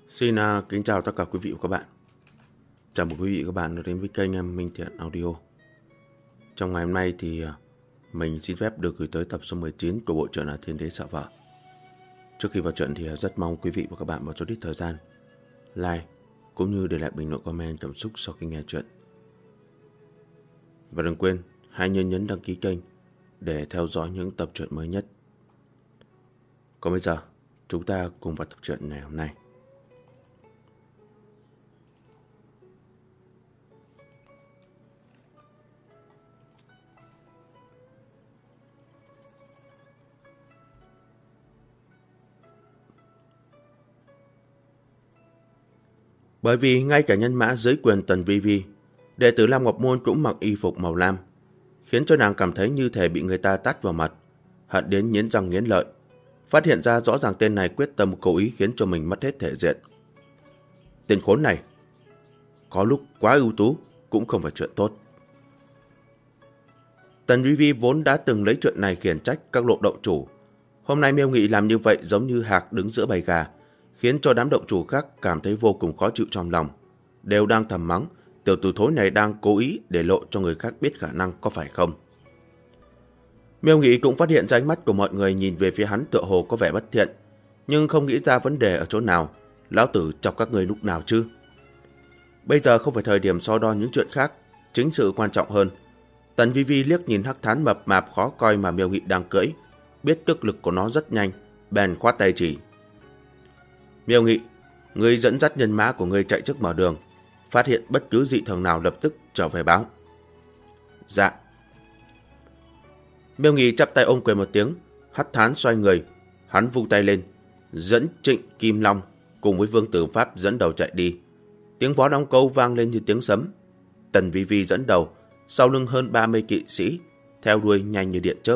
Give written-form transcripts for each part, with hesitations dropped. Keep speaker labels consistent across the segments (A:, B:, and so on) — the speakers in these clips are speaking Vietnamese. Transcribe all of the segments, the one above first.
A: Xin kính chào tất cả quý vị và các bạn. Chào mừng quý vị và các bạn đã đến với kênh Minh Thiện Audio. Trong ngày hôm nay thì mình xin phép được gửi tới tập số 19 của bộ truyện là Thiên Đế Sợ Vợ. Trước khi vào truyện thì rất mong quý vị và các bạn một chút ít thời gian like cũng như để lại bình luận comment cảm xúc sau khi nghe truyện. Và đừng quên hãy nhấn đăng ký kênh để theo dõi những tập truyện mới nhất. Còn bây giờ chúng ta cùng vào tập truyện ngày hôm nay. Bởi vì ngay cả nhân mã dưới quyền Tần Vi Vi, đệ tử Lam Ngọc Môn cũng mặc y phục màu lam, khiến cho nàng cảm thấy như thể bị người ta tát vào mặt, hận đến nghiến răng nghiến lợi. Phát hiện ra rõ ràng tên này quyết tâm cố ý khiến cho mình mất hết thể diện. Tên khốn này, có lúc quá ưu tú cũng không phải chuyện tốt. Tần Vi Vi vốn đã từng lấy chuyện này khiển trách các lộ động chủ. Hôm nay Miêu Nghị làm như vậy giống như hạc đứng giữa bầy gà, khiến cho đám động chủ khác cảm thấy vô cùng khó chịu trong lòng. Đều đang thầm mắng, tiểu tử thối này đang cố ý để lộ cho người khác biết khả năng có phải không. Miêu Nghị cũng phát hiện ra ánh mắt của mọi người nhìn về phía hắn tựa hồ có vẻ bất thiện, nhưng không nghĩ ra vấn đề ở chỗ nào. Lão tử chọc các người lúc nào chứ? Bây giờ không phải thời điểm so đo những chuyện khác, chính sự quan trọng hơn. Tần Vi Vi liếc nhìn hắc thán mập mạp khó coi mà Miêu Nghị đang cưỡi, biết tức lực của nó rất nhanh, bèn khoát tay chỉ. Miêu Nghị, ngươi dẫn dắt nhân mã của ngươi chạy trước mở đường, phát hiện bất cứ dị thường nào lập tức trở về báo. Dạ. Miêu Nghị chắp tay ôm quyền một tiếng, hắc thán xoay người, hắn vung tay lên, dẫn Trịnh Kim Long cùng với Vương Tử Pháp dẫn đầu chạy đi. Tiếng vó đóng câu vang lên như tiếng sấm. Tần Vi Vi dẫn đầu, sau lưng hơn 30 kỵ sĩ, theo đuôi nhanh như điện chớp.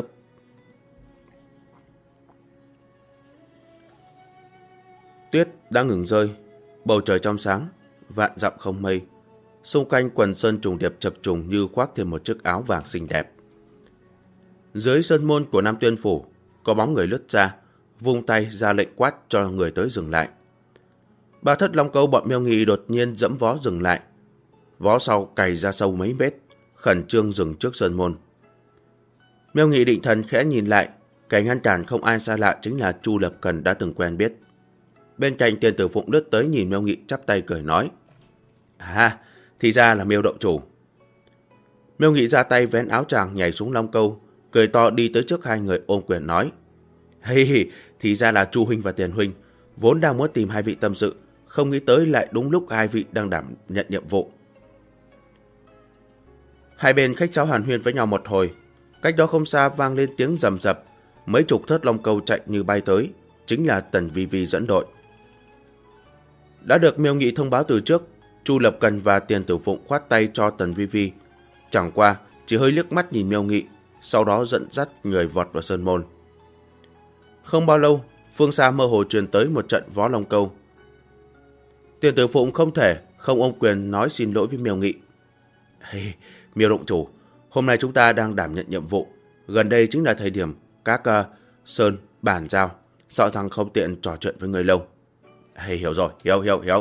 A: Tuyết đã ngừng rơi, bầu trời trong sáng, vạn dặm không mây. Xung quanh quần sơn trùng điệp chập trùng như khoác thêm một chiếc áo vàng xinh đẹp. Dưới sơn môn của Nam Tuyên Phủ, có bóng người lướt ra, vung tay ra lệnh quát cho người tới dừng lại. Ba thất long câu bọn Miêu Nghị đột nhiên dẫm vó dừng lại. Vó sau cày ra sâu mấy mét, khẩn trương dừng trước sơn môn. Miêu Nghị định thần khẽ nhìn lại, kẻ ngăn cản không ai xa lạ chính là Chu Lập Cần đã từng quen biết. Bên cạnh Tiền Tử Phụng lướt tới nhìn Miêu Nghị chắp tay cười nói: À, thì ra là Miêu động chủ. Miêu Nghị ra tay vén áo choàng nhảy xuống long câu, cười to đi tới trước hai người ôm quyền nói: Hey, thì ra là Chu huynh và Tiền huynh, vốn đang muốn tìm hai vị tâm sự, không nghĩ tới lại đúng lúc hai vị đang đảm nhận nhiệm vụ. Hai bên khách sáo hàn huyên với nhau một hồi, cách đó không xa vang lên tiếng rầm rập, mấy chục thớt long câu chạy như bay tới, chính là Tần Vi Vi dẫn đội. Đã được Miêu Nghị thông báo từ trước, Chu Lập Cần và Tiền Tử Phụng khoát tay cho Tần Vi Vi, chẳng qua chỉ hơi liếc mắt nhìn Miêu Nghị, sau đó dẫn dắt người vọt vào sơn môn. Không bao lâu, phương xa mơ hồ truyền tới một trận vó long câu. Tiền Tử Phụng không thể không ôm quyền nói xin lỗi với Miêu Nghị. Hey, Miêu động chủ, hôm nay chúng ta đang đảm nhận nhiệm vụ, gần đây chính là thời điểm các sơn bàn giao, sợ rằng không tiện trò chuyện với người lâu. Hey, hiểu rồi, hiểu.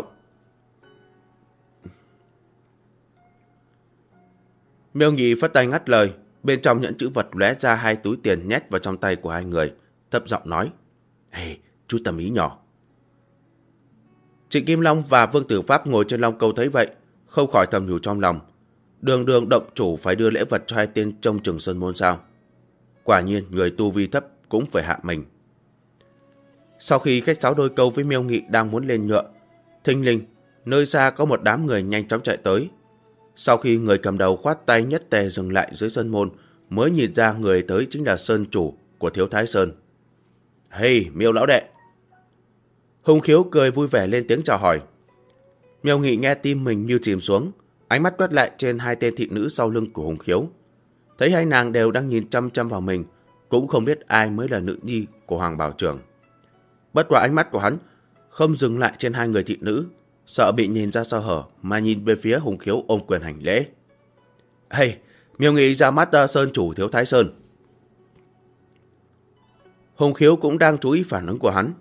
A: Miêu Nghị phất tay ngắt lời, bên trong nhẫn chữ vật lóe ra hai túi tiền nhét vào trong tay của hai người, thấp giọng nói: Hey, chú tầm ý nhỏ. Trịnh Kim Long và Vương Tử Pháp ngồi trên long câu thấy vậy, không khỏi thầm nhủ trong lòng, đường động chủ phải đưa lễ vật cho hai tên trông chừng sơn môn sao? Quả nhiên người tu vi thấp cũng phải hạ mình. Sau khi khách sáo đôi câu với Miêu Nghị đang muốn lên ngựa, thình lình nơi xa có một đám người nhanh chóng chạy tới. Sau khi người cầm đầu khoát tay nhất tề dừng lại dưới sơn môn, mới nhìn ra người tới chính là sơn chủ của Thiếu Thái Sơn. Hey, Miêu lão đệ. Hùng Khiếu cười vui vẻ lên tiếng chào hỏi. Miêu Nghị nghe tim mình như chìm xuống, ánh mắt quét lại trên hai tên thị nữ sau lưng của Hùng Khiếu. Thấy hai nàng đều đang nhìn chăm chăm vào mình, cũng không biết ai mới là nữ nhi của Hoàng Bảo Trưởng. Bất quá ánh mắt của hắn không dừng lại trên hai người thị nữ, sợ bị nhìn ra sơ hở mà nhìn về phía Hùng Khiếu ôm quyền hành lễ. Hey, Miêu Nghị ra mắt sơn chủ Thiếu Thái Sơn. Hùng Khiếu cũng đang chú ý phản ứng của hắn.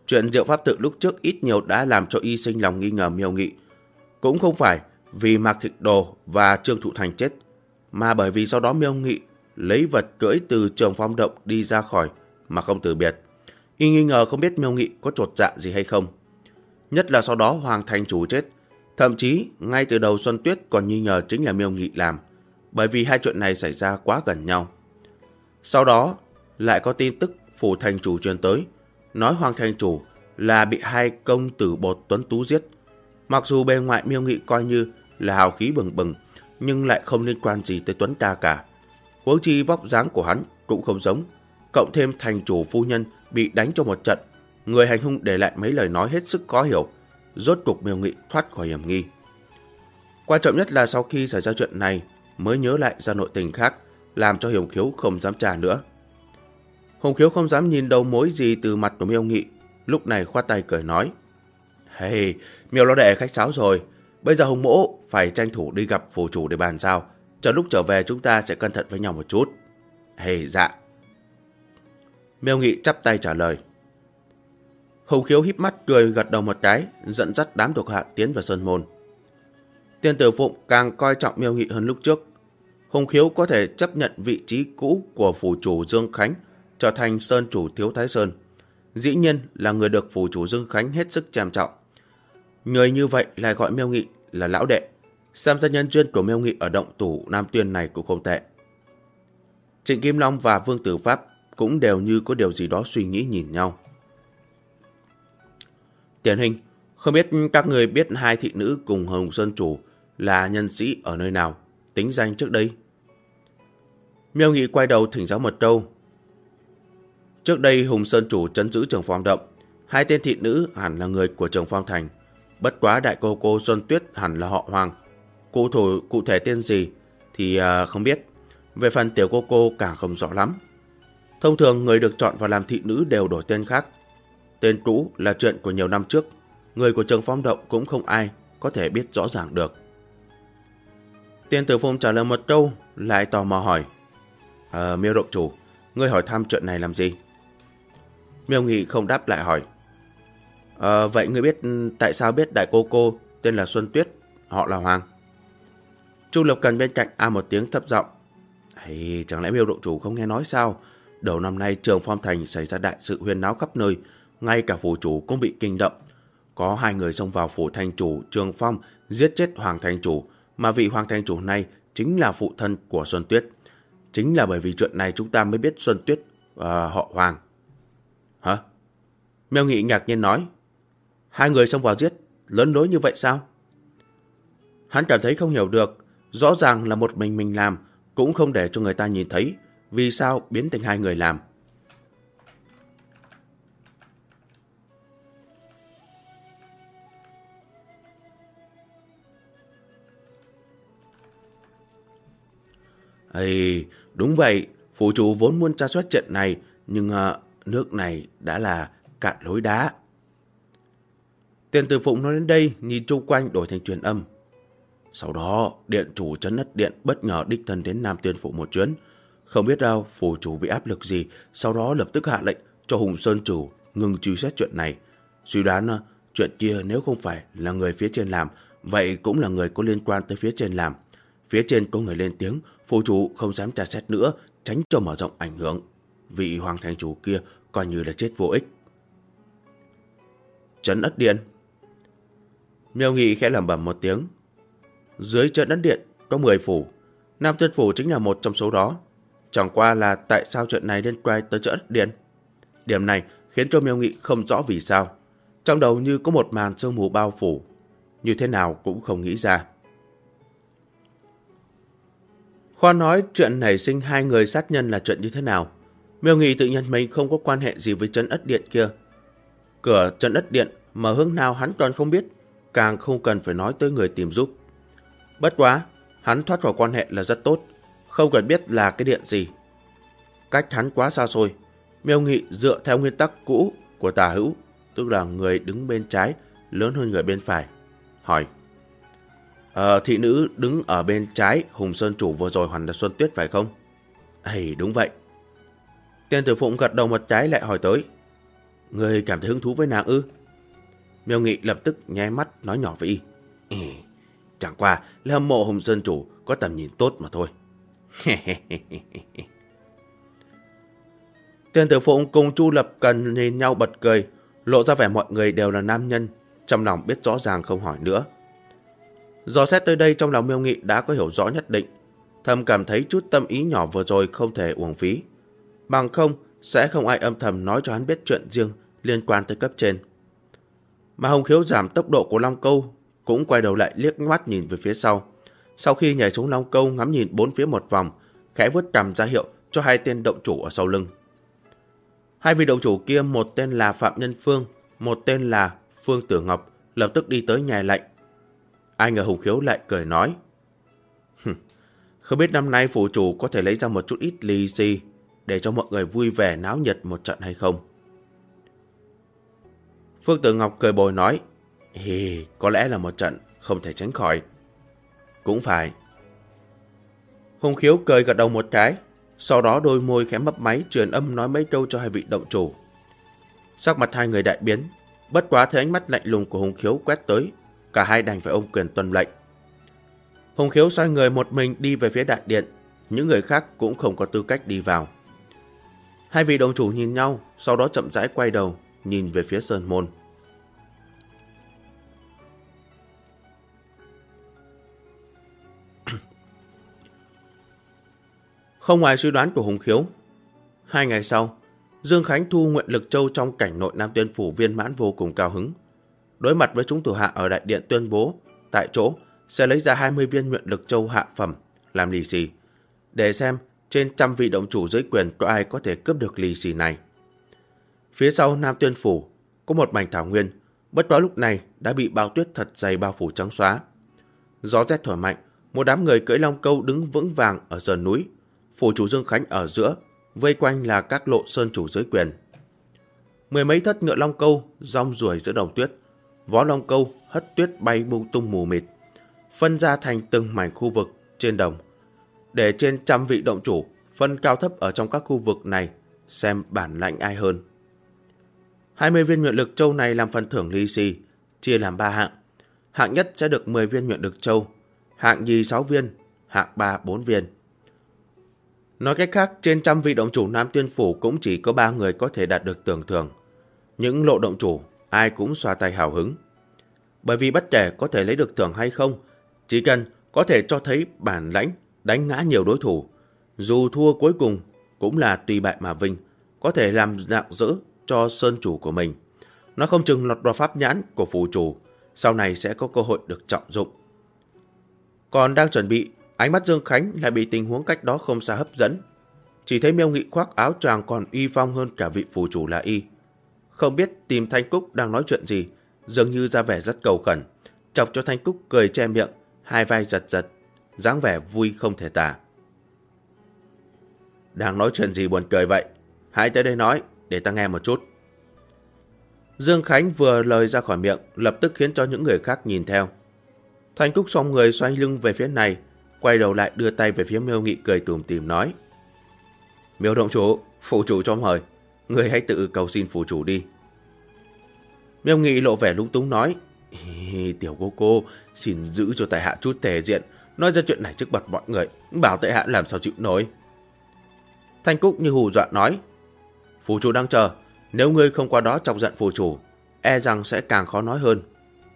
A: Chuyện Diệu Pháp Tự lúc trước ít nhiều đã làm cho y sinh lòng nghi ngờ Miêu Nghị. Cũng không phải vì Mạc Thịnh Đồ và Trương Thụ Thành chết, mà bởi vì sau đó Miêu Nghị lấy vật cưỡi từ Trường Phong Động đi ra khỏi mà không từ biệt. Y nghi ngờ không biết Miêu Nghị có chột dạ gì hay không. Nhất là sau đó Hoàng Thành Chủ chết, thậm chí ngay từ đầu Xuân Tuyết còn nghi ngờ chính là Miêu Nghị làm, bởi vì hai chuyện này xảy ra quá gần nhau. Sau đó lại có tin tức Phủ Thành Chủ truyền tới, nói Hoàng Thành Chủ là bị hai công tử Bột Tuấn Tú giết. Mặc dù bề ngoại Miêu Nghị coi như là hào khí bừng bừng, nhưng lại không liên quan gì tới Tuấn ta cả. Huống chi vóc dáng của hắn cũng không giống, cộng thêm thành chủ phu nhân bị đánh cho một trận, người hành hung để lại mấy lời nói hết sức khó hiểu, rốt cục Miêu Nghị thoát khỏi hiểm nghi. Quan trọng nhất là sau khi xảy ra chuyện này mới nhớ lại ra nội tình khác, làm cho Hồng Khiếu không dám tra nữa. Hồng Khiếu không dám nhìn đầu mối gì từ mặt của Miêu Nghị, lúc này khoát tay cười nói: "Hey, Miêu lão đệ khách sáo rồi, bây giờ Hồng mỗ phải tranh thủ đi gặp phủ chủ để bàn giao, chờ lúc trở về chúng ta sẽ cẩn thận với nhau một chút." "Hey, dạ." Miêu Nghị chắp tay trả lời. Hồng Khiếu híp mắt cười gật đầu một cái, dẫn dắt đám thuộc hạ tiến vào sơn môn. Tiên Tử Phụng càng coi trọng Miêu Nghị hơn lúc trước. Hồng Khiếu có thể chấp nhận vị trí cũ của phủ chủ Dương Khánh trở thành sơn chủ Thiếu Thái Sơn, dĩ nhiên là người được phủ chủ Dương Khánh hết sức xem trọng. Người như vậy lại gọi Miêu Nghị là lão đệ, xem ra nhân duyên của Miêu Nghị ở động tủ Nam Tuyên này cũng không tệ. Trịnh Kim Long và Vương Tử Pháp cũng đều như có điều gì đó suy nghĩ nhìn nhau. Tiền Hình, không biết các người biết hai thị nữ cùng Hồng Sơn Chủ là nhân sĩ ở nơi nào, tính danh trước đây? Miêu Nghị quay đầu thỉnh giáo một câu. Trước đây Hùng Sơn Chủ trấn giữ Trường Phong Động, hai tên thị nữ hẳn là người của Trường Phong Thành, bất quá đại cô Xuân Tuyết hẳn là họ Hoàng. Cụ thể tên gì thì không biết, về phần tiểu cô càng không rõ lắm. Thông thường người được chọn vào làm thị nữ đều đổi tên khác. Tên cũ là chuyện của nhiều năm trước, người của Trường Phong Động cũng không ai có thể biết rõ ràng được. Tiên Tử Phụng trả lời một câu, lại tò mò hỏi: Miêu Động Chủ, ngươi hỏi thăm chuyện này làm gì? Miêu Nghị không đáp lại hỏi: Vậy ngươi biết tại sao biết đại cô tên là Xuân Tuyết, họ là Hoàng? Chu Lộc Cần bên cạnh một tiếng thấp giọng: Chẳng lẽ Miêu Động Chủ không nghe nói sao? Đầu năm nay Trường Phong Thành xảy ra đại sự huyên náo khắp nơi, ngay cả phủ chủ cũng bị kinh động. Có hai người xông vào phủ thành chủ Trường Phong giết chết Hoàng thành chủ, mà vị Hoàng thành chủ này chính là phụ thân của Xuân Tuyết. Chính là bởi vì chuyện này chúng ta mới biết Xuân Tuyết họ Hoàng. Hả? Miêu Nghị ngạc nhiên nói: Hai người xông vào giết, lớn lối như vậy sao? Hắn cảm thấy không hiểu được, rõ ràng là một mình làm, cũng không để cho người ta nhìn thấy, vì sao biến thành hai người làm. Đúng vậy, phủ chủ vốn muốn tra soát chuyện này, nhưng nước này đã là cạn lối đá. Tiền Tử Phụng nói đến đây, nhìn chung quanh đổi thành truyền âm. Sau đó, điện chủ Trấn Ất Điện bất ngờ đích thân đến Nam Tuyên Phủ một chuyến. Không biết đâu phủ chủ bị áp lực gì, sau đó lập tức hạ lệnh cho Hùng Sơn Chủ ngừng truy xét chuyện này. Suy đoán chuyện kia nếu không phải là người phía trên làm, vậy cũng là người có liên quan tới phía trên làm. Phía trên có người lên tiếng, phủ chủ không dám tra xét nữa, tránh cho mở rộng ảnh hưởng. Vị Hoàng thành chủ kia coi như là chết vô ích. Trấn Ất Điện. Miêu Nghị khẽ lẩm bẩm một tiếng. Dưới Trấn Ất Điện có 10 phủ, Nam Tuyên Phủ chính là một trong số đó. Chẳng qua là tại sao chuyện này liên quan tới Trấn Ất Điện? Điểm này khiến cho Miêu Nghị không rõ vì sao. Trong đầu như có một màn sương mù bao phủ, như thế nào cũng không nghĩ ra. Khoan nói chuyện nảy sinh hai người sát nhân là chuyện như thế nào. Miêu Nghị tự nhận mình không có quan hệ gì với Trấn Ất Điện kia. Cửa Trấn Ất Điện mở hướng nào hắn còn không biết, càng không cần phải nói tới người tìm giúp. Bất quá, hắn thoát khỏi quan hệ là rất tốt, không cần biết là cái điện gì. Cách hắn quá xa xôi, Miêu Nghị dựa theo nguyên tắc cũ của tả hữu, tức là người đứng bên trái lớn hơn người bên phải, hỏi: Thị nữ đứng ở bên trái Hùng Sơn Chủ vừa rồi hẳn là Xuân Tuyết phải không? Đúng vậy. Tiên Tử Phụng gật đầu một cái lại hỏi tới: Người cảm thấy hứng thú với nàng ư? Miêu Nghị lập tức nháy mắt nói nhỏ với y. Chẳng qua là hâm mộ Hùng Sơn chủ có tầm nhìn tốt mà thôi. Tiền Tử Phụng cùng Chu Lập Cần nhìn nhau bật cười, lộ ra vẻ mọi người đều là nam nhân, trong lòng biết rõ ràng không hỏi nữa. Dò xét tới đây trong lòng Miêu Nghị đã có hiểu rõ nhất định, thầm cảm thấy chút tâm ý nhỏ vừa rồi không thể uổng phí. Bằng không sẽ không ai âm thầm nói cho hắn biết chuyện riêng liên quan tới cấp trên. Mà Hồng Khiếu giảm tốc độ của Long Câu, cũng quay đầu lại liếc mắt nhìn về phía sau. Sau khi nhảy xuống Long Câu ngắm nhìn bốn phía một vòng, khẽ vuốt cằm ra hiệu cho hai tên động chủ ở sau lưng. Hai vị động chủ kia, một tên là Phạm Nhân Phương, một tên là Phương Tử Ngọc, lập tức đi tới nhài lạnh. Ai ngờ Hồng Khiếu lại cười nói. Không biết năm nay phủ chủ có thể lấy ra một chút ít lì xì để cho mọi người vui vẻ náo nhiệt một trận hay không? Phương Tử Ngọc cười bồi nói. Có lẽ là một trận không thể tránh khỏi. Cũng phải. Hồng Khiếu cười gật đầu một cái, sau đó đôi môi khẽ mấp máy truyền âm nói mấy câu cho hai vị động chủ. Sắc mặt hai người đại biến, bất quá thấy ánh mắt lạnh lùng của Hồng Khiếu quét tới, cả hai đành phải ôm quyền tuân lệnh. Hồng Khiếu xoay người một mình đi về phía đại điện, những người khác cũng không có tư cách đi vào. Hai vị động chủ nhìn nhau, sau đó chậm rãi quay đầu, nhìn về phía sơn môn. Không ngoài suy đoán của Hồng Khiếu, 2 ngày sau, Dương Khánh thu Nguyện Lực Châu trong cảnh nội Nam Tuyên Phủ viên mãn vô cùng cao hứng. Đối mặt với chúng thủ hạ ở đại điện tuyên bố, tại chỗ sẽ lấy ra 20 viên Nguyện Lực Châu hạ phẩm làm lì xì, để xem trên 100 vị động chủ dưới quyền có ai có thể cướp được lì xì này. Phía sau Nam Tuyên Phủ có một mảnh thảo nguyên, bất quá lúc này đã bị bão tuyết thật dày bao phủ trắng xóa. Gió rét thổi mạnh, một đám người cưỡi long câu đứng vững vàng ở sườn núi, phủ chủ Dương Khánh ở giữa, vây quanh là các lộ sơn chủ dưới quyền. Mười mấy thất ngựa long câu rong ruổi giữa đồng tuyết, vó long câu hất tuyết bay bung tung mù mịt, phân ra thành từng mảnh khu vực trên đồng, để trên 100 vị động chủ phân cao thấp ở trong các khu vực này xem bản lãnh ai hơn. 20 viên Nguyện Lực Châu này làm phần thưởng lì xì, chia làm 3 hạng. Hạng nhất sẽ được 10 viên Nguyện Lực Châu, hạng nhì 6 viên, hạng 3 4 viên. Nói cách khác, trên 100 vị động chủ Nam Tuyên Phủ cũng chỉ có 3 người có thể đạt được tưởng thưởng. Những lộ động chủ, ai cũng xoa tay hào hứng. Bởi vì bất kể có thể lấy được thưởng hay không, chỉ cần có thể cho thấy bản lãnh, đánh ngã nhiều đối thủ, dù thua cuối cùng cũng là tùy bại mà vinh, có thể làm dạng dỡ cho sơn chủ của mình. Nó không chừng lọt vào pháp nhãn của phủ chủ, sau này sẽ có cơ hội được trọng dụng. Còn đang chuẩn bị, ánh mắt Dương Khánh lại bị tình huống cách đó không xa hấp dẫn. Chỉ thấy Miêu Nghị khoác áo choàng còn uy phong hơn cả vị phủ chủ là y. Không biết tìm Thanh Cúc đang nói chuyện gì, dường như ra vẻ rất cầu khẩn, chọc cho Thanh Cúc cười che miệng, hai vai giật giật, dáng vẻ vui không thể tả. Đang nói chuyện gì buồn cười vậy? Hãy tới đây nói, để ta nghe một chút. Dương Khánh vừa lời ra khỏi miệng, lập tức khiến cho những người khác nhìn theo. Thanh Cúc xoay người xoay lưng về phía này, quay đầu lại đưa tay về phía Miêu Nghị cười tủm tỉm nói. Miêu động chủ, phủ chủ cho mời, người hãy tự cầu xin phủ chủ đi. Miêu Nghị lộ vẻ lúng túng nói. Tiểu cô, xin giữ cho tại hạ chút thể diện, nói ra chuyện này trước mặt mọi người, bảo tại hạ làm sao chịu nổi. Thanh Cúc như hù dọa nói. Phủ chủ đang chờ, nếu ngươi không qua đó chọc giận phủ chủ, e rằng sẽ càng khó nói hơn.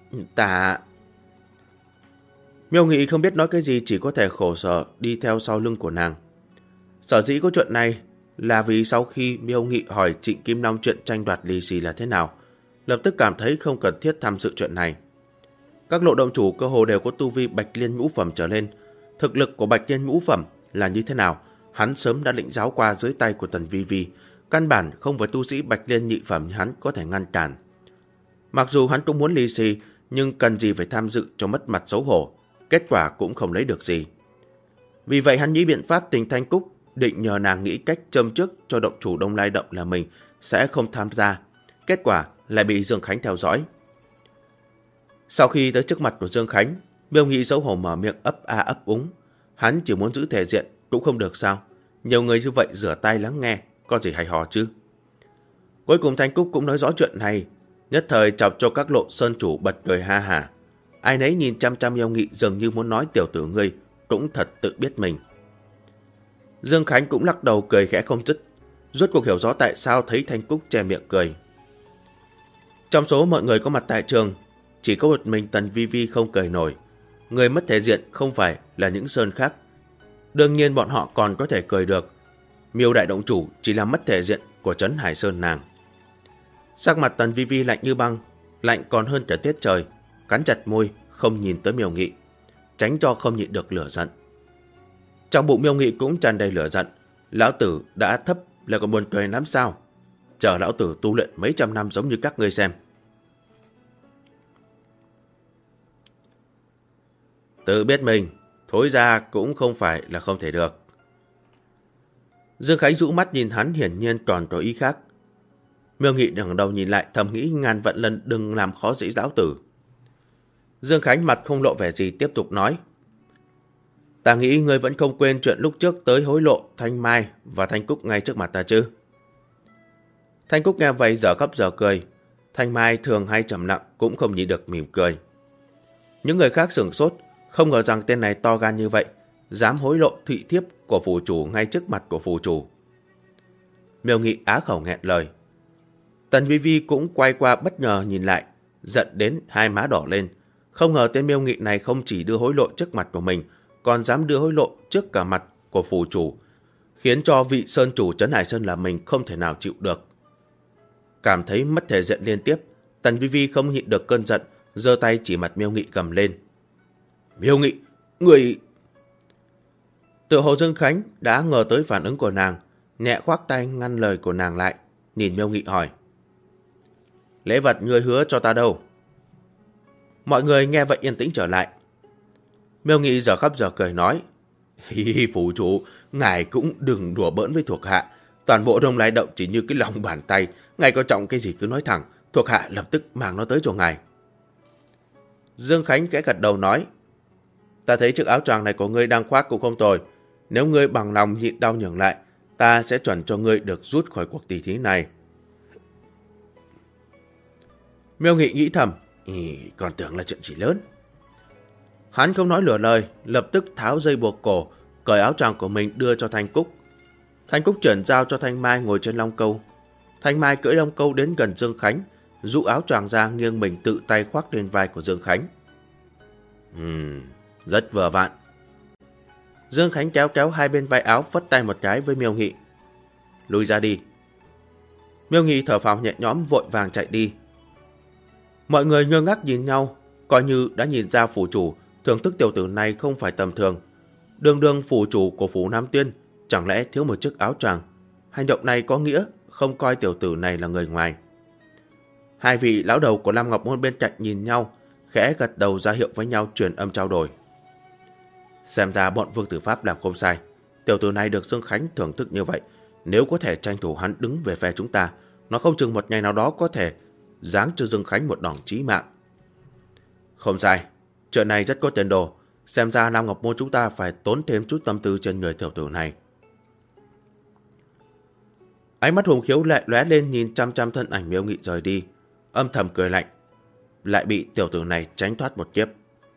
A: Miêu Nghị không biết nói cái gì, chỉ có thể khổ sở đi theo sau lưng của nàng. Sở dĩ có chuyện này là vì sau khi Miêu Nghị hỏi Trịnh Kim Long chuyện tranh đoạt lì xì là thế nào, lập tức cảm thấy không cần thiết tham dự chuyện này. Các lộ động chủ cơ hồ đều có tu vi Bạch Liên ngũ phẩm trở lên. Thực lực của Bạch Liên ngũ phẩm là như thế nào, hắn sớm đã lĩnh giáo qua dưới tay của Tần Vi Vi. Căn bản không phải tu sĩ Bạch Liên nhị phẩm như hắn có thể ngăn cản. Mặc dù hắn cũng muốn lì xì, nhưng cần gì phải tham dự cho mất mặt xấu hổ, kết quả cũng không lấy được gì. Vì vậy hắn nghĩ biện pháp tìm Thanh Cúc, định nhờ nàng nghĩ cách châm trước cho động chủ Đông Lai Động là mình sẽ không tham gia. Kết quả lại bị Dương Khánh theo dõi. Sau khi tới trước mặt của Dương Khánh, Miêu Nghị xấu hổ mở miệng ấp a ấp úng. Hắn chỉ muốn giữ thể diện cũng không được sao? Nhiều người như vậy rửa tay lắng nghe, có gì hay ho chứ? Cuối cùng Thanh Cúc cũng nói rõ chuyện này, nhất thời chọc cho các lộ sơn chủ bật cười ha hả. Ai nấy nhìn chăm chăm Miêu Nghị dường như muốn nói tiểu tử ngươi cũng thật tự biết mình. Dương Khánh cũng lắc đầu cười khẽ không dứt, rốt cuộc hiểu rõ tại sao thấy Thanh Cúc che miệng cười. Trong số mọi người có mặt tại trường, chỉ có một mình Tần Vi Vi không cười nổi. Người mất thể diện không phải là những sơn khác. Đương nhiên bọn họ còn có thể cười được. Miêu đại động chủ chỉ là mất thể diện của Trấn Hải Sơn nàng. Sắc mặt Tần Vi Vi lạnh như băng, lạnh còn hơn cả tiết trời, cắn chặt môi không nhìn tới Miêu Nghị, tránh cho không nhịn được lửa giận. Trong bụng Miêu Nghị cũng tràn đầy lửa giận. Lão tử đã thấp là còn buồn cười lắm sao? Chờ lão tử tu luyện mấy trăm năm giống như các ngươi xem. Tự biết mình, thối ra cũng không phải là không thể được. Dương Khánh rũ mắt nhìn hắn, hiển nhiên còn có ý khác. Miêu Nghị ngẩng đầu nhìn lại, thầm nghĩ ngàn vạn lần đừng làm khó dễ lão tử. Dương Khánh mặt không lộ vẻ gì, tiếp tục nói. Ta nghĩ ngươi vẫn không quên chuyện lúc trước tới hối lộ Thanh Mai và Thanh Cúc ngay trước mặt ta chứ? Thanh Cúc nghe vậy giờ khóc giờ cười. Thanh Mai thường hay trầm lặng cũng không nhịn được mỉm cười. Những người khác sửng sốt, không ngờ rằng tên này to gan như vậy, dám hối lộ thị thiếp của phủ chủ ngay trước mặt của phủ chủ. Miêu Nghị á khẩu nghẹn lời. Tần Vi Vi cũng quay qua bất ngờ nhìn lại, giận đến hai má đỏ lên. Không ngờ tên Miêu Nghị này không chỉ đưa hối lộ trước mặt của mình, còn dám đưa hối lộ trước cả mặt của phủ chủ, khiến cho vị sơn chủ Trấn Hải Sơn là mình không thể nào chịu được. Cảm thấy mất thể diện liên tiếp, Tần Vi Vi không nhịn được cơn giận, giơ tay chỉ mặt Miêu Nghị gầm lên. Miêu Nghị, người... Tự hồ Dương Khánh đã ngờ tới phản ứng của nàng, nhẹ khoác tay ngăn lời của nàng lại, nhìn Miêu Nghị hỏi. Lễ vật ngươi hứa cho ta đâu? Mọi người nghe vậy yên tĩnh trở lại. Miêu Nghị giờ khóc giờ cười nói. Hi phủ chủ, ngài cũng đừng đùa bỡn với thuộc hạ. Toàn bộ Đông Lai Động chỉ như cái lòng bàn tay, ngài có trọng cái gì cứ nói thẳng, thuộc hạ lập tức mang nó tới cho ngài. Dương Khánh khẽ gật đầu nói. Ta thấy chiếc áo choàng này của ngươi đang khoác cũng không tồi. Nếu ngươi bằng lòng nhịn đau nhường lại, ta sẽ chuẩn cho ngươi được rút khỏi cuộc tỷ thí này. Miêu Nghị nghĩ thầm, còn tưởng là chuyện gì lớn. Hắn không nói lửa lời, lập tức tháo dây buộc cổ, cởi áo choàng của mình đưa cho Thanh Cúc. Thanh Cúc chuyển giao cho Thanh Mai ngồi trên long câu. Thanh Mai cưỡi long câu đến gần Dương Khánh, rũ áo choàng ra nghiêng mình tự tay khoác lên vai của Dương Khánh. Rất vừa vặn. Dương Khánh kéo kéo hai bên vai áo, phất tay một cái với Miêu Nghị. Lui ra đi. Miêu Nghị thở phào nhẹ nhõm vội vàng chạy đi. Mọi người ngơ ngác nhìn nhau, coi như đã nhìn ra phủ chủ thưởng thức tiểu tử này không phải tầm thường. Đường đường phủ chủ của phủ Nam Tuyên, chẳng lẽ thiếu một chiếc áo choàng? Hành động này có nghĩa không coi tiểu tử này là người ngoài. Hai vị lão đầu của Lam Ngọc Môn bên cạnh nhìn nhau, khẽ gật đầu ra hiệu với nhau, truyền âm trao đổi. Xem ra bọn Vương Tử Pháp làm không sai. Tiểu tử này được Dương Khánh thưởng thức như vậy, nếu có thể tranh thủ hắn đứng về phe chúng ta, nó không chừng một ngày nào đó có thể giáng cho Dương Khánh một đòn chí mạng. Không sai, chuyện này rất có tiền đồ. Xem ra Lam Ngọc Môn chúng ta phải tốn thêm chút tâm tư trên người tiểu tử này. Ánh mắt Hùng Khiếu lại lóe lên nhìn chăm chăm thân ảnh Miêu Nghị rời đi, âm thầm cười lạnh. Lại bị tiểu tử này tránh thoát một kiếp.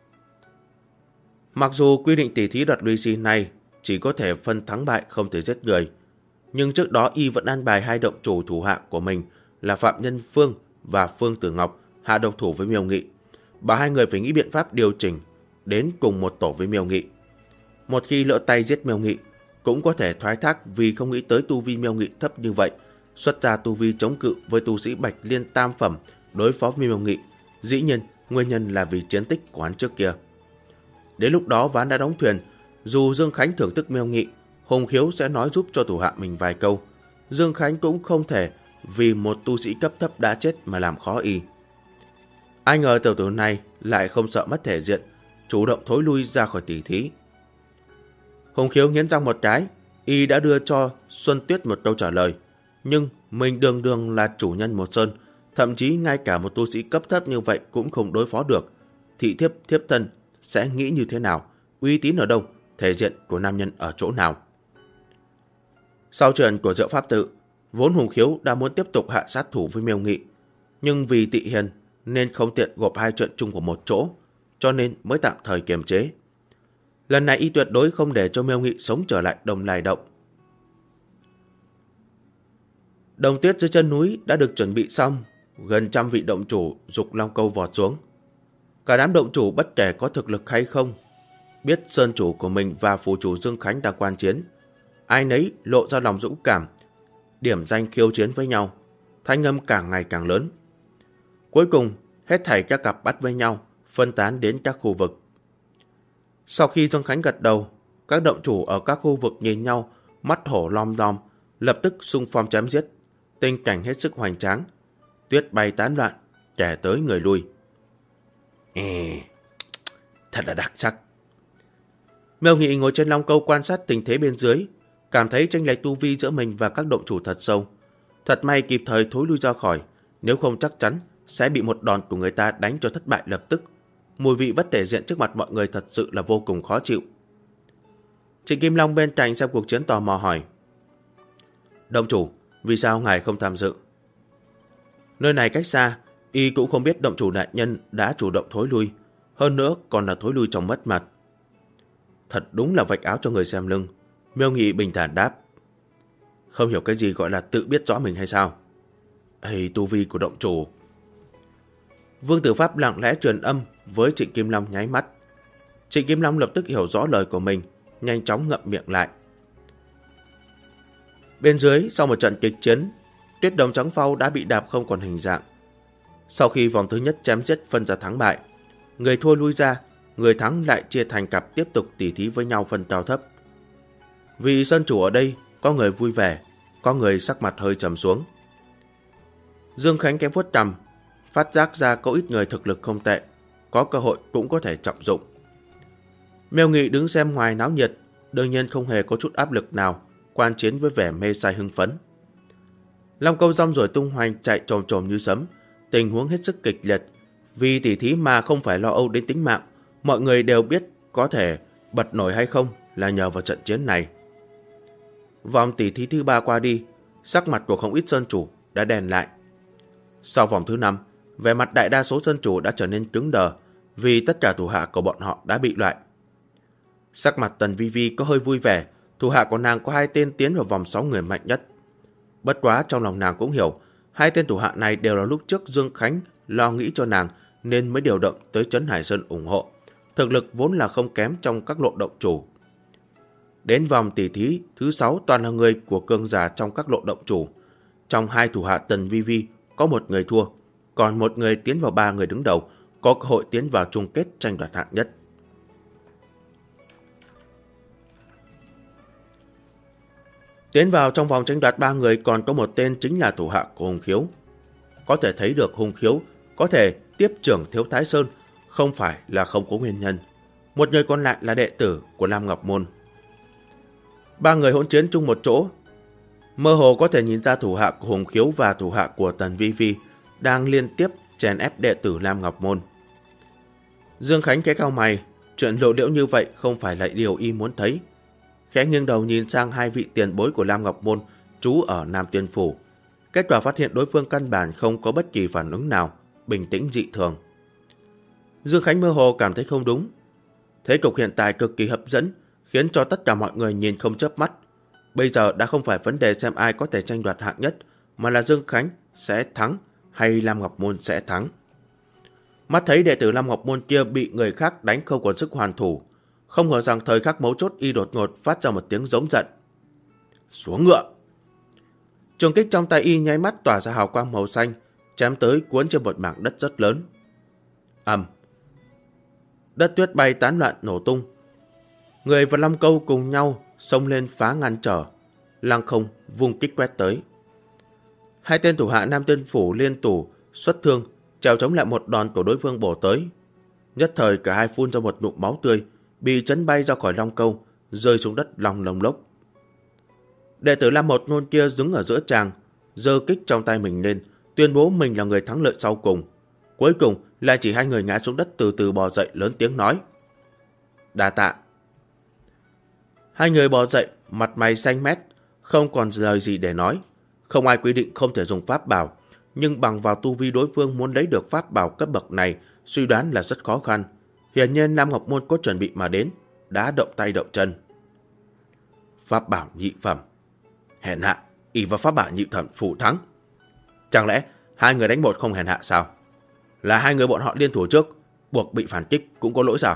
A: Mặc dù quy định tỷ thí đoạt Luy Si này chỉ có thể phân thắng bại không thể giết người, nhưng trước đó y vẫn an bài hai động chủ thủ hạ của mình là Phạm Nhân Phương và Phương Tử Ngọc hạ độc thủ với Miêu Nghị. Bảo hai người phải nghĩ biện pháp điều chỉnh đến cùng một tổ với Miêu Nghị. Một khi lỡ tay giết Miêu Nghị, cũng có thể thoái thác vì không nghĩ tới tu vi Miêu Nghị thấp như vậy, xuất ra tu vi chống cự với tu sĩ Bạch Liên tam phẩm đối phó với Miêu Nghị. Dĩ nhiên, nguyên nhân là vì chiến tích của hắn trước kia. Đến lúc đó ván đã đóng thuyền, dù Dương Khánh thưởng thức Miêu Nghị, Hùng Khiếu sẽ nói giúp cho thủ hạ mình vài câu. Dương Khánh cũng không thể vì một tu sĩ cấp thấp đã chết mà làm khó y. Ai ngờ tiểu tử này lại không sợ mất thể diện, chủ động thối lui ra khỏi tỷ thí. Hùng Khiếu nghiến răng một cái, y đã đưa cho Xuân Tuyết một câu trả lời, nhưng mình đường đường là chủ nhân một sơn, thậm chí ngay cả một tu sĩ cấp thấp như vậy cũng không đối phó được. Thị thiếp thiếp thân sẽ nghĩ như thế nào, uy tín ở đâu, thể diện của nam nhân ở chỗ nào? Sau chuyện của Diệu Pháp Tự, Vốn Hùng Khiếu đã muốn tiếp tục hạ sát thủ với Miêu Nghị, nhưng vì Tị Hiền nên không tiện gộp hai chuyện chung của một chỗ, cho nên mới tạm thời kiềm chế. Lần này y tuyệt đối không để cho Miêu Nghị sống trở lại Đồng Lai Động. Đồng tuyết dưới chân núi đã được chuẩn bị xong, gần 100 vị động chủ giục Long Câu vọt xuống. Cả đám động chủ bất kể có thực lực hay không, biết sơn chủ của mình và phù chủ Dương Khánh đang quan chiến, ai nấy lộ ra lòng dũng cảm, điểm danh khiêu chiến với nhau, thanh âm càng ngày càng lớn. Cuối cùng, hết thảy các cặp bắt với nhau, phân tán đến các khu vực. Sau khi Dương Khánh gật đầu, các động chủ ở các khu vực nhìn nhau, mắt hổ lom đom, lập tức xung phong chém giết, tình cảnh hết sức hoành tráng. Tuyết bay tán loạn, kẻ tới người lui. Thật là đặc sắc. Miêu Nghị ngồi trên Long Câu quan sát tình thế bên dưới, cảm thấy chênh lệch tu vi giữa mình và các động chủ thật sâu. Thật may kịp thời thối lui ra khỏi, nếu không chắc chắn sẽ bị một đòn của người ta đánh cho thất bại lập tức. Mùi vị bất thể diện trước mặt mọi người thật sự là vô cùng khó chịu. Trịnh Kim Long bên cạnh xem cuộc chiến tò mò hỏi: Động chủ, vì sao ngài không tham dự? Nơi này cách xa, y cũng không biết động chủ đại nhân đã chủ động thối lui, hơn nữa còn là thối lui trong mất mặt. Thật đúng là vạch áo cho người xem lưng. Miêu Nghị bình thản đáp: Không hiểu cái gì gọi là tự biết rõ mình hay sao? Hay tu vi của động chủ? Vương Tử Pháp lặng lẽ truyền âm với Trịnh Kim Long nháy mắt. Trịnh Kim Long lập tức hiểu rõ lời của mình, nhanh chóng ngậm miệng lại. Bên dưới, sau một trận kịch chiến, Tuyết Đồng Trắng Phau đã bị đạp không còn hình dạng. Sau khi vòng thứ nhất chém giết phân ra thắng bại, người thua lui ra, người thắng lại chia thành cặp tiếp tục tỉ thí với nhau phân cao thấp. Vì sân chủ ở đây, có người vui vẻ, có người sắc mặt hơi trầm xuống. Dương Khánh kém vuốt cằm, phát giác ra có ít người thực lực không tệ, có cơ hội cũng có thể trọng dụng. Miêu Nghị đứng xem ngoài náo nhiệt, đương nhiên không hề có chút áp lực nào, quan chiến với vẻ mê say hưng phấn. Long Câu rong rồi tung hoành chạy trồm trồm như sấm, tình huống hết sức kịch liệt. Vì tỉ thí mà không phải lo âu đến tính mạng, mọi người đều biết có thể bật nổi hay không là nhờ vào trận chiến này. Vòng tỉ thí thứ 3 qua đi, sắc mặt của không ít sơn chủ đã đèn lại. Sau vòng thứ 5, vẻ mặt đại đa số sơn chủ đã trở nên cứng đờ, vì tất cả thủ hạ của bọn họ đã bị loại. Sắc mặt Tần Vi Vi có hơi vui vẻ, thủ hạ của nàng có 2 tên tiến vào vòng 6 người mạnh nhất. Bất quá trong lòng nàng cũng hiểu, 2 tên thủ hạ này đều là lúc trước Dương Khánh lo nghĩ cho nàng nên mới điều động tới Trấn Hải Sơn ủng hộ. Thực lực vốn là không kém trong các lộ động chủ. Đến vòng tỷ thí thứ 6 toàn là người của cường giả trong các lộ động chủ. Trong 2 thủ hạ Tần Vi Vi có 1 người thua, còn 1 người tiến vào 3 người đứng đầu, có cơ hội tiến vào chung kết tranh đoạt hạng nhất. Tiến vào trong vòng tranh đoạt 3 người còn có 1 tên chính là thủ hạ của Hùng Khiếu. Có thể thấy được Hùng Khiếu có thể tiếp trưởng Thiếu Thái Sơn không phải là không có nguyên nhân. 1 người còn lại là đệ tử của Lam Ngọc Môn. 3 người hỗn chiến chung một chỗ. Mơ hồ có thể nhìn ra thủ hạ của Hùng Khiếu và thủ hạ của Tần Vi Vi đang liên tiếp chèn ép đệ tử Lam Ngọc Môn. Dương Khánh khẽ cau mày, chuyện lộ liễu như vậy không phải là điều y muốn thấy. Khẽ nghiêng đầu nhìn sang 2 vị tiền bối của Lam Ngọc Môn trú ở Nam Tiên Phủ. Kết quả phát hiện đối phương căn bản không có bất kỳ phản ứng nào, bình tĩnh dị thường. Dương Khánh mơ hồ cảm thấy không đúng. Thế cục hiện tại cực kỳ hấp dẫn, khiến cho tất cả mọi người nhìn không chớp mắt. Bây giờ đã không phải vấn đề xem ai có thể tranh đoạt hạng nhất, mà là Dương Khánh sẽ thắng hay Lam Ngọc Môn sẽ thắng. Mắt thấy đệ tử Lam Ngọc Môn kia bị người khác đánh không còn sức hoàn thủ, không ngờ rằng thời khắc mấu chốt y đột ngột phát ra một tiếng giống giận. Xuống ngựa! Trường kích trong tay y nháy mắt tỏa ra hào quang màu xanh, chém tới cuốn trên một mảng đất rất lớn. Ầm! Đất tuyết bay tán loạn nổ tung. Người và Long Câu cùng nhau xông lên phá ngăn trở, lăng không vung kích quét tới. 2 tên thủ hạ Nam Tiên Phủ liên thủ xuất thương, chèo chống lại một đòn của đối phương bổ tới. Nhất thời cả hai phun ra một ngụm máu tươi, bị chấn bay ra khỏi Long Câu, rơi xuống đất lòng lồng lốc. Đệ tử Lam Một Nôn kia đứng ở giữa tràng, giơ kích trong tay mình lên, tuyên bố mình là người thắng lợi sau cùng. Cuối cùng lại chỉ 2 người ngã xuống đất từ từ bò dậy lớn tiếng nói: Đa tạ. 2 người bò dậy, mặt mày xanh mét, không còn lời gì để nói. Không ai quy định không thể dùng pháp bảo, nhưng bằng vào tu vi đối phương muốn lấy được pháp bảo cấp bậc này, suy đoán là rất khó khăn. Hiển nhiên Lam Ngọc Môn có chuẩn bị mà đến, đã động tay động chân. Pháp bảo nhị phẩm. Hèn hạ, ỷ vào pháp bảo nhị phẩm phụ thắng. Chẳng lẽ hai người đánh một không hèn hạ sao? Là hai người bọn họ liên thủ trước, buộc bị phản kích cũng có lỗi sao?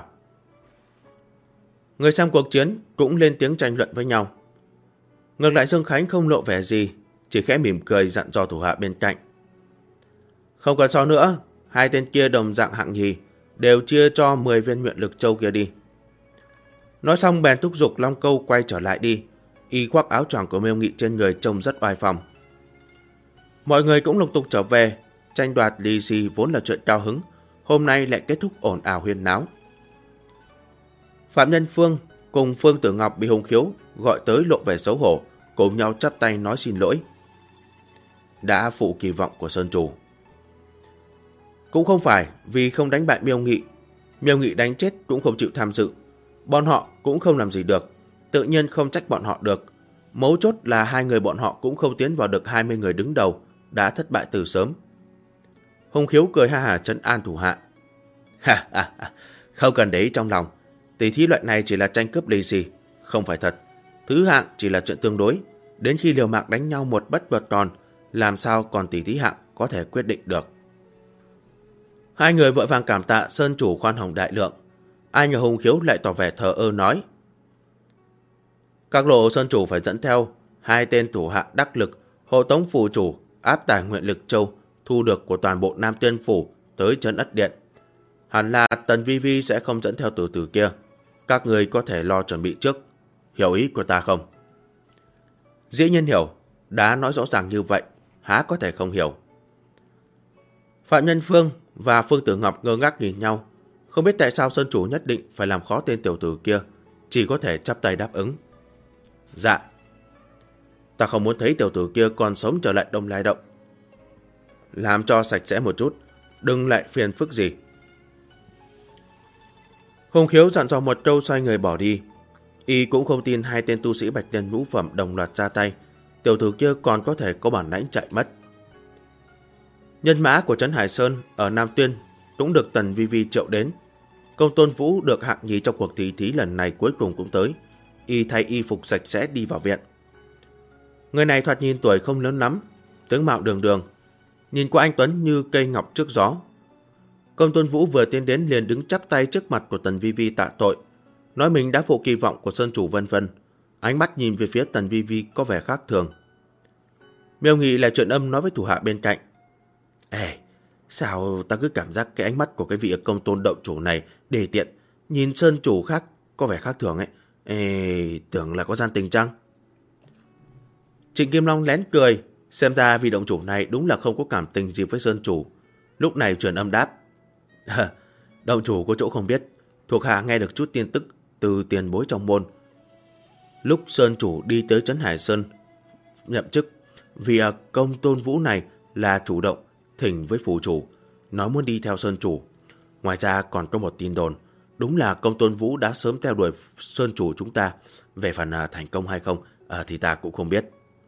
A: Người xem cuộc chiến cũng lên tiếng tranh luận với nhau. Ngược lại Dương Khánh không lộ vẻ gì, chỉ khẽ mỉm cười dặn dò thủ hạ bên cạnh. Không cần so nữa, hai tên kia đồng dạng hạng nhì, đều chia cho 10 viên nguyện lực châu kia đi. Nói xong bèn thúc giục Long Câu quay trở lại đi, y khoác áo choàng của Miêu Nghị trên người trông rất oai phong. Mọi người cũng lục tục trở về, tranh đoạt lì xì vốn là chuyện cao hứng, hôm nay lại kết thúc ồn ào huyên náo. Phạm Nhân Phương cùng Phương Tử Ngọc bị Hùng Khiếu gọi tới lộ vẻ xấu hổ, cùng nhau chắp tay nói xin lỗi. Đã phụ kỳ vọng của Sơn Chủ. Cũng không phải vì không đánh bại Miêu Nghị đánh chết cũng không chịu tham dự. Bọn họ cũng không làm gì được, tự nhiên không trách bọn họ được. Mấu chốt là hai người bọn họ cũng không tiến vào được 20 người đứng đầu, đã thất bại từ sớm. Hùng Khiếu cười ha hả trấn an thủ hạ. Không cần để ý trong lòng, tỷ thí loại này chỉ là tranh cướp lì xì, không phải thật. Thứ hạng chỉ là chuyện tương đối, đến khi liều mạng đánh nhau một bất một còn, làm sao còn tỷ thí hạng có thể quyết định được. Hai người vội vàng cảm tạ Sơn Chủ khoan hồng đại lượng. Ai ngờ Hùng Khiếu lại tỏ vẻ thờ ơ nói. Các lộ Sơn Chủ phải dẫn theo hai tên thủ hạ đắc lực, hộ tống phù chủ áp tải nguyện lực châu thu được của toàn bộ Nam Tiên Phủ tới trấn Ất Điện. Hẳn là Tần Vi Vi sẽ không dẫn theo từ từ kia. Các người có thể lo chuẩn bị trước. Hiểu ý của ta không? Dĩ nhiên hiểu, đã nói rõ ràng như vậy, há có thể không hiểu. Phạm Nhân Phương và Phương Tử Ngọc ngơ ngác nhìn nhau, không biết tại sao Sơn Chủ nhất định phải làm khó tên tiểu tử kia, chỉ có thể chắp tay đáp ứng. Dạ. Ta không muốn thấy tiểu tử kia còn sống trở lại Đông Lai Động. Làm cho sạch sẽ một chút, đừng lại phiền phức gì. Hùng Khiếu dặn dò một câu xoay người bỏ đi. Y cũng không tin hai tên tu sĩ Bạch Tiên ngũ phẩm đồng loạt ra tay, tiểu tử kia còn có thể có bản lãnh chạy mất. Nhân mã của trấn Hải Sơn ở Nam Tuyên cũng được Tần Vi Vi triệu đến. Công Tôn Vũ được hạng nhì trong cuộc thi thí lần này cuối cùng cũng tới. Y thay y phục sạch sẽ đi vào viện. Người này thoạt nhìn tuổi không lớn lắm, tướng mạo đường đường, nhìn qua anh tuấn như cây ngọc trước gió. Công Tôn Vũ vừa tiến đến liền đứng chắp tay trước mặt của Tần Vi Vi tạ tội, nói mình đã phụ kỳ vọng của Sơn Chủ vân vân. Ánh mắt nhìn về phía Tần Vi Vi có vẻ khác thường. Miêu Nghị lại chuyện âm nói với thủ hạ bên cạnh. Ê, sao ta cứ cảm giác cái ánh mắt của cái vị Công Tôn động chủ này đề tiện, nhìn Sơn Chủ khác có vẻ khác thường ấy. Ê, tưởng là có gian tình chăng? Trịnh Kim Long lén cười, xem ra vị động chủ này đúng là không có cảm tình gì với Sơn Chủ. Lúc này truyền âm đáp. Động chủ có chỗ không biết, thuộc hạ nghe được chút tin tức từ tiền bối trong môn. Lúc Sơn Chủ đi tới trấn Hải Sơn nhậm chức, vì Công Tôn Vũ này là chủ động thỉnh với phủ chủ, nói muốn đi theo Sơn Chủ. Ngoài ra còn có một tin đồn, đúng là Công Tôn Vũ đã sớm theo đuổi Sơn Chủ chúng ta. Về phần thành công hay không thì ta cũng không biết.